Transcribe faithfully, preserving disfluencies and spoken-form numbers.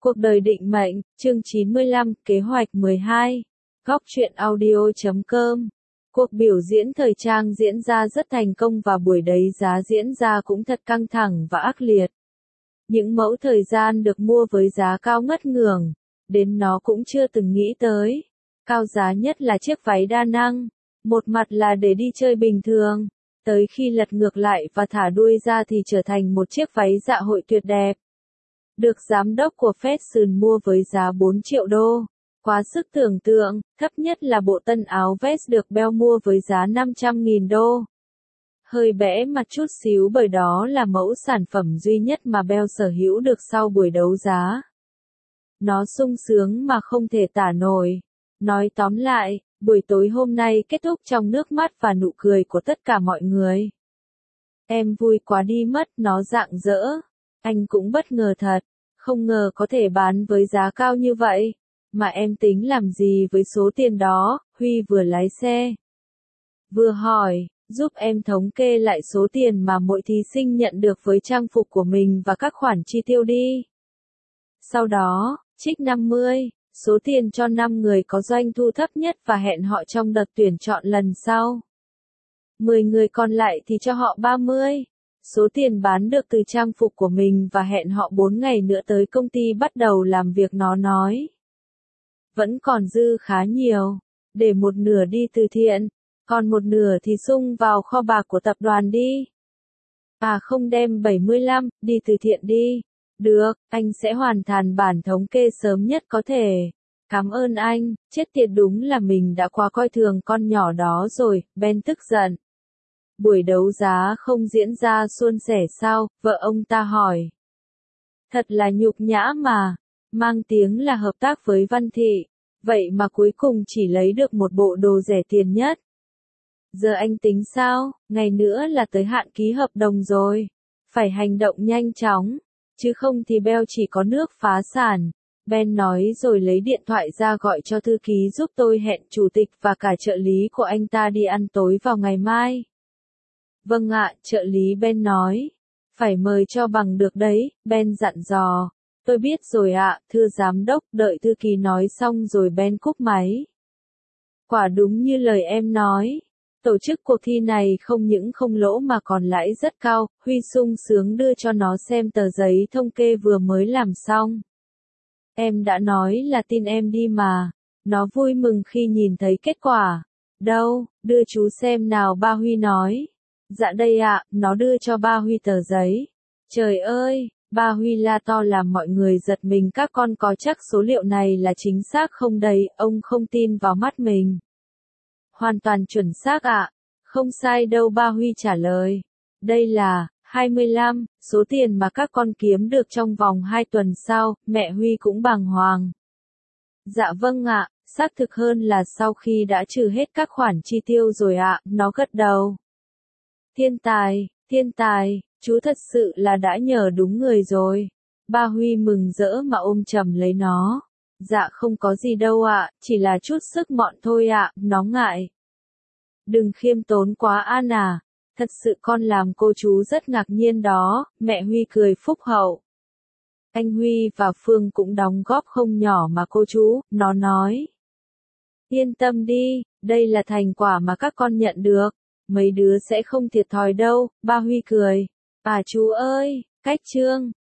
Cuộc đời định mệnh, chương chín mươi lăm, kế hoạch mười hai. Góc truyện audio chấm com. Cuộc biểu diễn thời trang diễn ra rất thành công và buổi đấu giá diễn ra cũng thật căng thẳng và ác liệt. Những mẫu thời gian được mua với giá cao ngất ngưởng, đến nó cũng chưa từng nghĩ tới. Cao giá nhất là chiếc váy đa năng, một mặt là để đi chơi bình thường, tới khi lật ngược lại và thả đuôi ra thì trở thành một chiếc váy dạ hội tuyệt đẹp. Được giám đốc của Fashion mua với giá bốn triệu đô. Quá sức tưởng tượng, thấp nhất là bộ tân áo vest được Bell mua với giá năm trăm nghìn đô. Hơi bẽ mặt chút xíu bởi đó là mẫu sản phẩm duy nhất mà Bell sở hữu được sau buổi đấu giá. Nó sung sướng mà không thể tả nổi. Nói tóm lại, buổi tối hôm nay kết thúc trong nước mắt và nụ cười của tất cả mọi người. Em vui quá đi mất, nó rạng rỡ. Anh cũng bất ngờ thật, không ngờ có thể bán với giá cao như vậy. Mà em tính làm gì với số tiền đó? Huy vừa lái xe, vừa hỏi, giúp em thống kê lại số tiền mà mỗi thí sinh nhận được với trang phục của mình và các khoản chi tiêu đi. Sau đó, trích năm mươi, số tiền cho năm người có doanh thu thấp nhất và hẹn họ trong đợt tuyển chọn lần sau. mười người còn lại thì cho họ ba mươi. Số tiền bán được từ trang phục của mình và hẹn họ bốn ngày nữa tới công ty bắt đầu làm việc, nó nói. Vẫn còn dư khá nhiều, để một nửa đi từ thiện, còn một nửa thì sung vào kho bạc của tập đoàn đi. À không, đem bảy mươi lăm, đi từ thiện đi. Được, anh sẽ hoàn thành bản thống kê sớm nhất có thể. Cảm ơn anh, chết tiệt, đúng là mình đã quá coi thường con nhỏ đó rồi, Ben tức giận. Buổi đấu giá không diễn ra suôn sẻ sao, vợ ông ta hỏi. Thật là nhục nhã mà, mang tiếng là hợp tác với Văn Thị, vậy mà cuối cùng chỉ lấy được một bộ đồ rẻ tiền nhất. Giờ anh tính sao, ngày nữa là tới hạn ký hợp đồng rồi, phải hành động nhanh chóng, chứ không thì Bell chỉ có nước phá sản. Ben nói rồi lấy điện thoại ra gọi cho thư ký giúp tôi hẹn chủ tịch và cả trợ lý của anh ta đi ăn tối vào ngày mai. Vâng ạ, trợ lý Ben nói. Phải mời cho bằng được đấy, Ben dặn dò. Tôi biết rồi ạ, thưa giám đốc, đợi thư ký nói xong rồi Ben cúp máy. Quả đúng như lời em nói. Tổ chức cuộc thi này không những không lỗ mà còn lãi rất cao, Huy sung sướng đưa cho nó xem tờ giấy thống kê vừa mới làm xong. Em đã nói là tin em đi mà. Nó vui mừng khi nhìn thấy kết quả. Đâu, đưa chú xem nào, ba Huy nói. Dạ đây ạ, nó đưa cho ba Huy tờ giấy. Trời ơi, ba Huy la to làm mọi người giật mình, các con có chắc số liệu này là chính xác không đây, ông không tin vào mắt mình. Hoàn toàn chuẩn xác ạ, không sai đâu, ba Huy trả lời. Đây là, hai mươi lăm, số tiền mà các con kiếm được trong vòng hai tuần sau, mẹ Huy cũng bàng hoàng. Dạ vâng ạ, xác thực hơn là sau khi đã trừ hết các khoản chi tiêu rồi ạ, nó gật đầu. Thiên tài, thiên tài, chú thật sự là đã nhờ đúng người rồi. Ba Huy mừng rỡ mà ôm chầm lấy nó. Dạ không có gì đâu ạ, chỉ là chút sức mọn thôi ạ, nó ngại. Đừng khiêm tốn quá An à, thật sự con làm cô chú rất ngạc nhiên đó, mẹ Huy cười phúc hậu. Anh Huy và Phương cũng đóng góp không nhỏ mà cô chú, nó nói. Yên tâm đi, đây là thành quả mà các con nhận được. Mấy đứa sẽ không thiệt thòi đâu, ba Huy cười. À chú ơi, cách chương.